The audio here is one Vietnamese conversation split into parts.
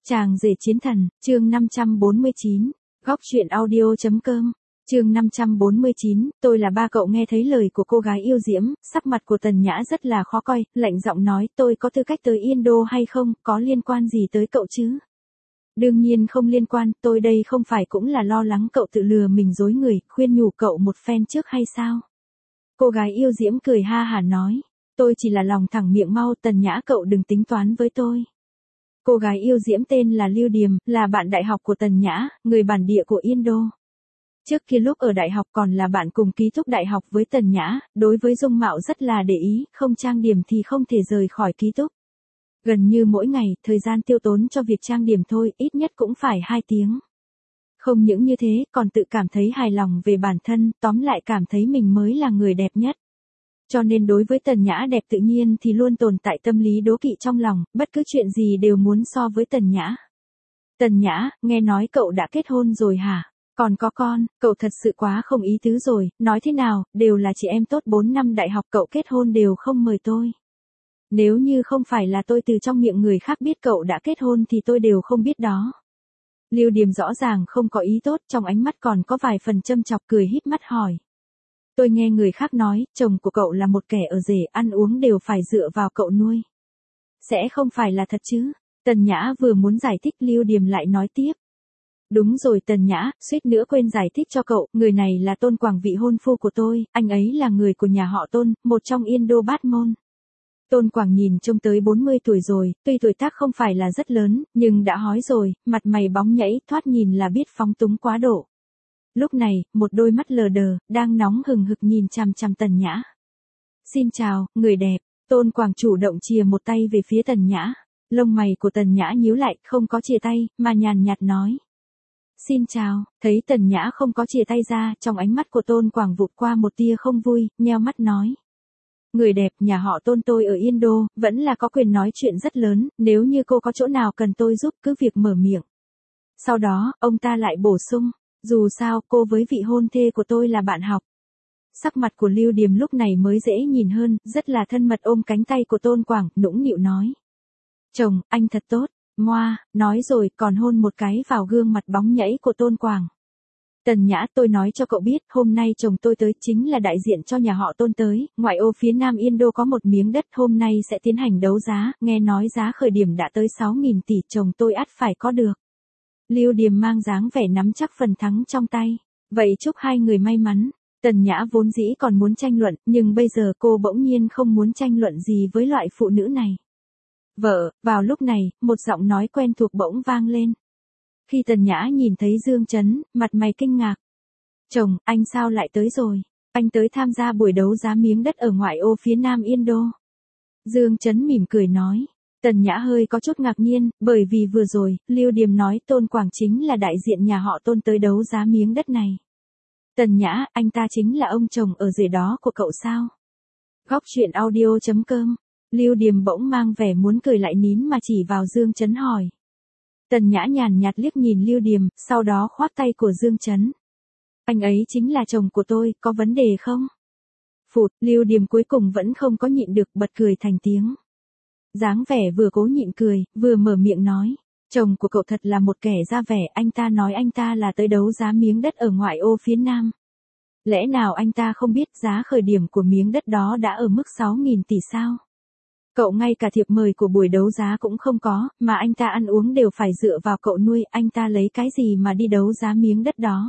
Chàng rể chiến thần, chương 549, góc truyện audio.com, chương 549, tôi là ba. Cậu nghe thấy lời của cô gái yêu diễm, sắc mặt của Tần Nhã rất là khó coi, lạnh giọng nói, tôi có tư cách tới Yên Đô hay không, có liên quan gì tới cậu chứ? Đương nhiên không liên quan, tôi đây không phải cũng là lo lắng cậu tự lừa mình dối người, khuyên nhủ cậu một phen trước hay sao? Cô gái yêu diễm cười ha hả nói, tôi chỉ là lòng thẳng miệng mau. Tần Nhã, cậu đừng tính toán với tôi. Cô gái yêu diễm tên là Lưu Điềm, là bạn đại học của Tần Nhã, người bản địa của Yên Đô. Trước kia lúc ở đại học còn là bạn cùng ký túc đại học với Tần Nhã, đối với dung mạo rất là để ý, không trang điểm thì không thể rời khỏi ký túc. Gần như mỗi ngày, thời gian tiêu tốn cho việc trang điểm thôi, ít nhất cũng phải 2 tiếng. Không những như thế, còn tự cảm thấy hài lòng về bản thân, tóm lại cảm thấy mình mới là người đẹp nhất. Cho nên đối với Tần Nhã đẹp tự nhiên thì luôn tồn tại tâm lý đố kỵ trong lòng, bất cứ chuyện gì đều muốn so với Tần Nhã. Tần Nhã, nghe nói cậu đã kết hôn rồi hả? Còn có con, cậu thật sự quá không ý tứ rồi, nói thế nào, đều là chị em tốt 4 năm đại học cậu kết hôn đều không mời tôi. Nếu như không phải là tôi từ trong miệng người khác biết cậu đã kết hôn thì tôi đều không biết đó. Lưu Điềm rõ ràng không có ý tốt, trong ánh mắt còn có vài phần châm chọc, cười híp mắt hỏi. Tôi nghe người khác nói, chồng của cậu là một kẻ ở rể, ăn uống đều phải dựa vào cậu nuôi. Sẽ không phải là thật chứ? Tần Nhã vừa muốn giải thích, Lưu Điềm lại nói tiếp. Đúng rồi Tần Nhã, suýt nữa quên giải thích cho cậu, người này là Tôn Quảng, vị hôn phu của tôi, anh ấy là người của nhà họ Tôn, một trong Yên Đô bát môn. Tôn Quảng nhìn trông tới 40 tuổi rồi, tuy tuổi tác không phải là rất lớn, nhưng đã hói rồi, mặt mày bóng nhảy, thoạt nhìn là biết phóng túng quá độ. Lúc này, một đôi mắt lờ đờ, đang nóng hừng hực nhìn chằm chằm Tần Nhã. Xin chào, người đẹp. Tôn Quảng chủ động chìa một tay về phía Tần Nhã. Lông mày của Tần Nhã nhíu lại, không có chìa tay, mà nhàn nhạt nói. Xin chào, thấy Tần Nhã không có chìa tay ra, trong ánh mắt của Tôn Quảng vụt qua một tia không vui, nheo mắt nói. Người đẹp, nhà họ Tôn tôi ở Yên Đô, vẫn là có quyền nói chuyện rất lớn, nếu như cô có chỗ nào cần tôi giúp cứ việc mở miệng. Sau đó, ông ta lại bổ sung. Dù sao, cô với vị hôn thê của tôi là bạn học. Sắc mặt của Lưu Điềm lúc này mới dễ nhìn hơn, rất là thân mật ôm cánh tay của Tôn Quảng, nũng nịu nói. Chồng, anh thật tốt, moa, nói rồi còn hôn một cái vào gương mặt bóng nhảy của Tôn Quảng. Tần Nhã, tôi nói cho cậu biết, hôm nay chồng tôi tới chính là đại diện cho nhà họ Tôn tới, ngoại ô phía Nam Yên Đô có một miếng đất, hôm nay sẽ tiến hành đấu giá, nghe nói giá khởi điểm đã tới 6.000 tỷ, chồng tôi ắt phải có được. Lưu Điềm mang dáng vẻ nắm chắc phần thắng trong tay. Vậy chúc hai người may mắn. Tần Nhã vốn dĩ còn muốn tranh luận, nhưng bây giờ cô bỗng nhiên không muốn tranh luận gì với loại phụ nữ này. Vợ, vào lúc này, một giọng nói quen thuộc bỗng vang lên. Khi Tần Nhã nhìn thấy Dương Chấn, mặt mày kinh ngạc. Chồng, anh sao lại tới rồi? Anh tới tham gia buổi đấu giá miếng đất ở ngoại ô phía Nam Yên Đô. Dương Chấn mỉm cười nói. Tần Nhã hơi có chút ngạc nhiên, bởi vì vừa rồi, Lưu Điềm nói Tôn Quảng chính là đại diện nhà họ Tôn tới đấu giá miếng đất này. Tần Nhã, anh ta chính là ông chồng ở rể đó của cậu sao? Góc truyện audio.com, Lưu Điềm bỗng mang vẻ muốn cười lại nín mà chỉ vào Dương Chấn hỏi. Tần Nhã nhàn nhạt liếc nhìn Lưu Điềm, sau đó khoác tay của Dương Chấn. Anh ấy chính là chồng của tôi, có vấn đề không? Phụt, Lưu Điềm cuối cùng vẫn không có nhịn được, bật cười thành tiếng. Dáng vẻ vừa cố nhịn cười, vừa mở miệng nói. Chồng của cậu thật là một kẻ ra vẻ, anh ta nói anh ta là tới đấu giá miếng đất ở ngoại ô phía Nam. Lẽ nào anh ta không biết giá khởi điểm của miếng đất đó đã ở mức 6.000 tỷ sao? Cậu ngay cả thiệp mời của buổi đấu giá cũng không có, mà anh ta ăn uống đều phải dựa vào cậu nuôi, anh ta lấy cái gì mà đi đấu giá miếng đất đó?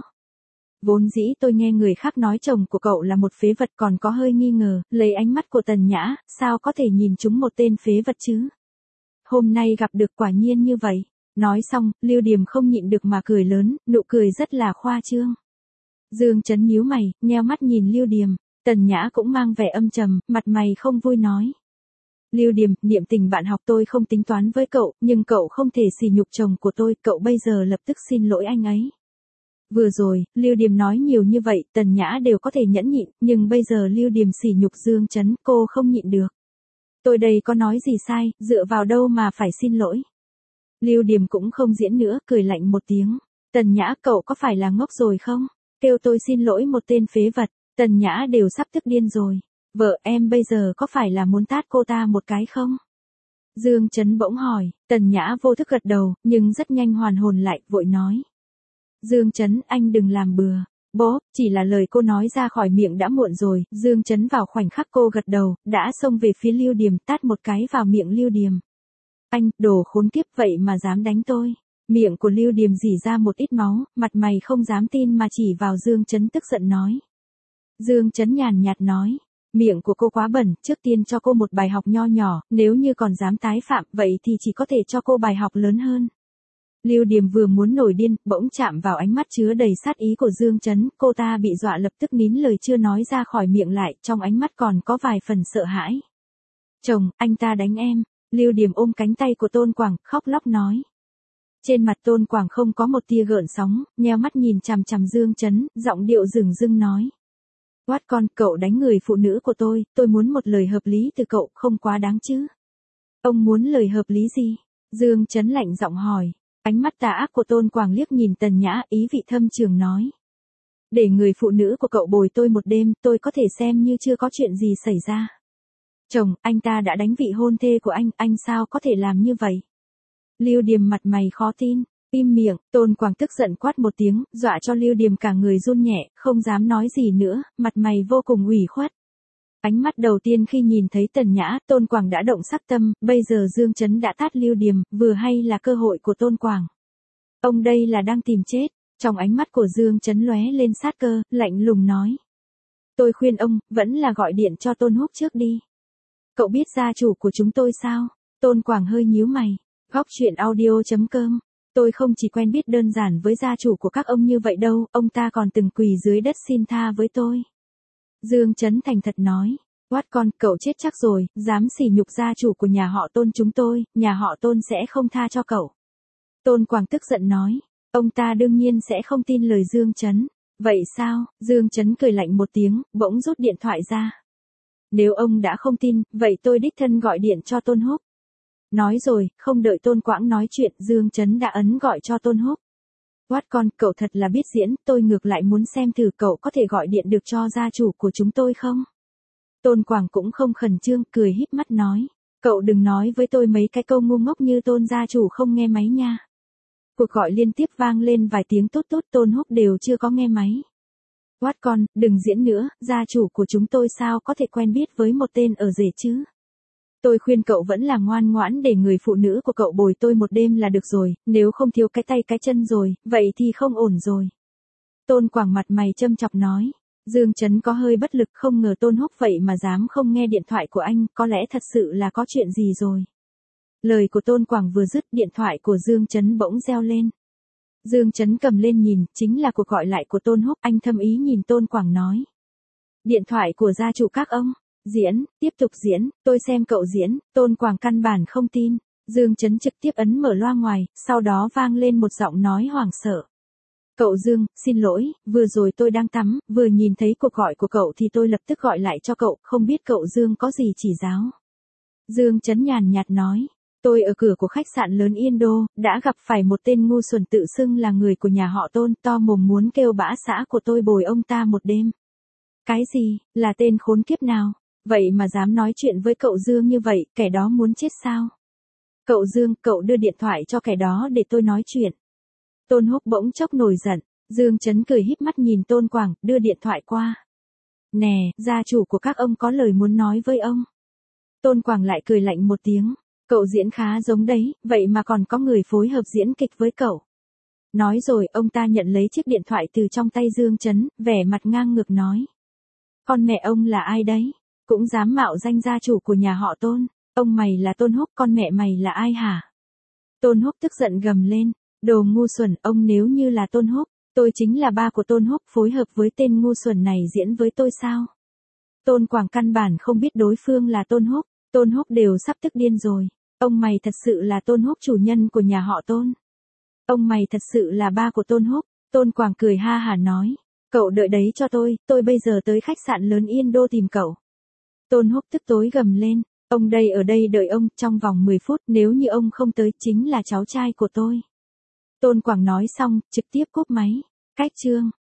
Vốn dĩ tôi nghe người khác nói chồng của cậu là một phế vật, còn có hơi nghi ngờ, lấy ánh mắt của Tần Nhã, sao có thể nhìn trúng một tên phế vật chứ? Hôm nay gặp được quả nhiên như vậy. Nói xong, Lưu Điềm không nhịn được mà cười lớn, nụ cười rất là khoa trương. Dương Chấn nhíu mày, nheo mắt nhìn Lưu Điềm. Tần Nhã cũng mang vẻ âm trầm, mặt mày không vui nói. Lưu Điềm, niệm tình bạn học tôi không tính toán với cậu, nhưng cậu không thể sỉ nhục chồng của tôi, cậu bây giờ lập tức xin lỗi anh ấy. Vừa rồi, Lưu Điềm nói nhiều như vậy, Tần Nhã đều có thể nhẫn nhịn, nhưng bây giờ Lưu Điềm sỉ nhục Dương Chấn, cô không nhịn được. Tôi đây có nói gì sai, dựa vào đâu mà phải xin lỗi. Lưu Điềm cũng không diễn nữa, cười lạnh một tiếng. Tần Nhã, cậu có phải là ngốc rồi không? Kêu tôi xin lỗi một tên phế vật, Tần Nhã đều sắp tức điên rồi. Vợ em bây giờ có phải là muốn tát cô ta một cái không? Dương Chấn bỗng hỏi, Tần Nhã vô thức gật đầu, nhưng rất nhanh hoàn hồn lại, vội nói. Dương Chấn, anh đừng làm bừa. Bố, chỉ là lời cô nói ra khỏi miệng đã muộn rồi. Dương Chấn vào khoảnh khắc cô gật đầu, đã xông về phía Lưu Điềm, tát một cái vào miệng Lưu Điềm. Anh, đồ khốn kiếp, vậy mà dám đánh tôi. Miệng của Lưu Điềm rỉ ra một ít máu, mặt mày không dám tin mà chỉ vào Dương Chấn tức giận nói. Dương Chấn nhàn nhạt nói. Miệng của cô quá bẩn, trước tiên cho cô một bài học nho nhỏ, nếu như còn dám tái phạm, vậy thì chỉ có thể cho cô bài học lớn hơn. Lưu Điềm vừa muốn nổi điên, bỗng chạm vào ánh mắt chứa đầy sát ý của Dương Chấn, cô ta bị dọa lập tức nín lời chưa nói ra khỏi miệng lại, trong ánh mắt còn có vài phần sợ hãi. Chồng, anh ta đánh em. Lưu Điềm ôm cánh tay của Tôn Quảng, khóc lóc nói. Trên mặt Tôn Quảng không có một tia gợn sóng, nheo mắt nhìn chằm chằm Dương Chấn, giọng điệu dửng dưng nói. Quát con, cậu đánh người phụ nữ của tôi muốn một lời hợp lý từ cậu, không quá đáng chứ. Ông muốn lời hợp lý gì? Dương Chấn lạnh giọng hỏi. Ánh mắt tà ác của Tôn Quảng liếc nhìn Tần Nhã, ý vị thâm trường nói. Để người phụ nữ của cậu bồi tôi một đêm, tôi có thể xem như chưa có chuyện gì xảy ra. Chồng, anh ta đã đánh vị hôn thê của anh sao có thể làm như vậy? Lưu Điềm mặt mày khó tin, im miệng, Tôn Quảng tức giận quát một tiếng, dọa cho Lưu Điềm cả người run nhẹ, không dám nói gì nữa, mặt mày vô cùng ủy khuất. Ánh mắt đầu tiên khi nhìn thấy Tần Nhã, Tôn Quảng đã động sắc tâm, bây giờ Dương Chấn đã tát Lưu Điềm, vừa hay là cơ hội của Tôn Quảng. Ông đây là đang tìm chết, trong ánh mắt của Dương Chấn lóe lên sát cơ, lạnh lùng nói. Tôi khuyên ông, vẫn là gọi điện cho Tôn Húc trước đi. Cậu biết gia chủ của chúng tôi sao? Tôn Quảng hơi nhíu mày. Góc truyện audio.com. Tôi không chỉ quen biết đơn giản với gia chủ của các ông như vậy đâu, ông ta còn từng quỳ dưới đất xin tha với tôi. Dương Chấn thành thật nói. Quát con, cậu chết chắc rồi, dám sỉ nhục gia chủ của nhà họ Tôn chúng tôi, nhà họ Tôn sẽ không tha cho cậu. Tôn Quảng tức giận nói. Ông ta đương nhiên sẽ không tin lời Dương Chấn. Vậy sao? Dương Chấn cười lạnh một tiếng, bỗng rút điện thoại ra. Nếu ông đã không tin, vậy tôi đích thân gọi điện cho Tôn Húc. Nói rồi, không đợi Tôn Quảng nói chuyện, Dương Chấn đã ấn gọi cho Tôn Húc. Quát con, cậu thật là biết diễn, tôi ngược lại muốn xem thử cậu có thể gọi điện được cho gia chủ của chúng tôi không? Tôn Quảng cũng không khẩn trương, cười híp mắt nói. Cậu đừng nói với tôi mấy cái câu ngu ngốc như Tôn gia chủ không nghe máy nha. Cuộc gọi liên tiếp vang lên vài tiếng tốt tốt, Tôn Húc đều chưa có nghe máy. Quát con, đừng diễn nữa, gia chủ của chúng tôi sao có thể quen biết với một tên ở rể chứ? Tôi khuyên cậu vẫn là ngoan ngoãn để người phụ nữ của cậu bồi tôi một đêm là được rồi, nếu không thiếu cái tay cái chân rồi, vậy thì không ổn rồi. Tôn Quảng mặt mày châm chọc nói. Dương Chấn có hơi bất lực, không ngờ Tôn Húc vậy mà dám không nghe điện thoại của anh, có lẽ thật sự là có chuyện gì rồi. Lời của Tôn Quảng vừa dứt, điện thoại của Dương Chấn bỗng reo lên. Dương Chấn cầm lên nhìn, chính là cuộc gọi lại của Tôn Húc, anh thâm ý nhìn Tôn Quảng nói. Điện thoại của gia chủ các ông. Diễn, tiếp tục diễn, tôi xem cậu diễn. Tôn Quảng căn bản không tin. Dương Chấn trực tiếp ấn mở loa ngoài, sau đó vang lên một giọng nói hoảng sợ. Cậu Dương, xin lỗi, vừa rồi tôi đang tắm, vừa nhìn thấy cuộc gọi của cậu thì tôi lập tức gọi lại cho cậu, không biết cậu Dương có gì chỉ giáo. Dương Chấn nhàn nhạt nói. Tôi ở cửa của khách sạn lớn Yên Đô, đã gặp phải một tên ngu xuẩn tự xưng là người của nhà họ Tôn, to mồm muốn kêu bã xã của tôi bồi ông ta một đêm. Cái gì, là tên khốn kiếp nào? Vậy mà dám nói chuyện với cậu Dương như vậy, kẻ đó muốn chết sao? Cậu Dương, cậu đưa điện thoại cho kẻ đó để tôi nói chuyện. Tôn Húc bỗng chốc nổi giận, Dương Chấn cười híp mắt nhìn Tôn Quảng, đưa điện thoại qua. Nè, gia chủ của các ông có lời muốn nói với ông. Tôn Quảng lại cười lạnh một tiếng. Cậu diễn khá giống đấy, vậy mà còn có người phối hợp diễn kịch với cậu. Nói rồi, ông ta nhận lấy chiếc điện thoại từ trong tay Dương Chấn, vẻ mặt ngang ngược nói. Con mẹ ông là ai đấy? Cũng dám mạo danh gia chủ của nhà họ Tôn. Ông mày là Tôn Húc, con mẹ mày là ai hả? Tôn Húc tức giận gầm lên. Đồ ngu xuẩn, ông nếu như là Tôn Húc, tôi chính là ba của Tôn Húc, phối hợp với tên ngu xuẩn này diễn với tôi sao? Tôn Quảng căn bản không biết đối phương là Tôn Húc. Tôn Húc đều sắp tức điên rồi. Ông mày thật sự là Tôn Húc, chủ nhân của nhà họ Tôn. Ông mày thật sự là ba của Tôn Húc. Tôn Quảng cười ha hả nói. Cậu đợi đấy cho tôi bây giờ tới khách sạn lớn Yên Đô tìm cậu. Tôn Húc tức tối gầm lên. Ông đây ở đây đợi ông, trong vòng 10 phút, nếu như ông không tới, chính là cháu trai của tôi. Tôn Quảng nói xong, trực tiếp cúp máy. Cách chương.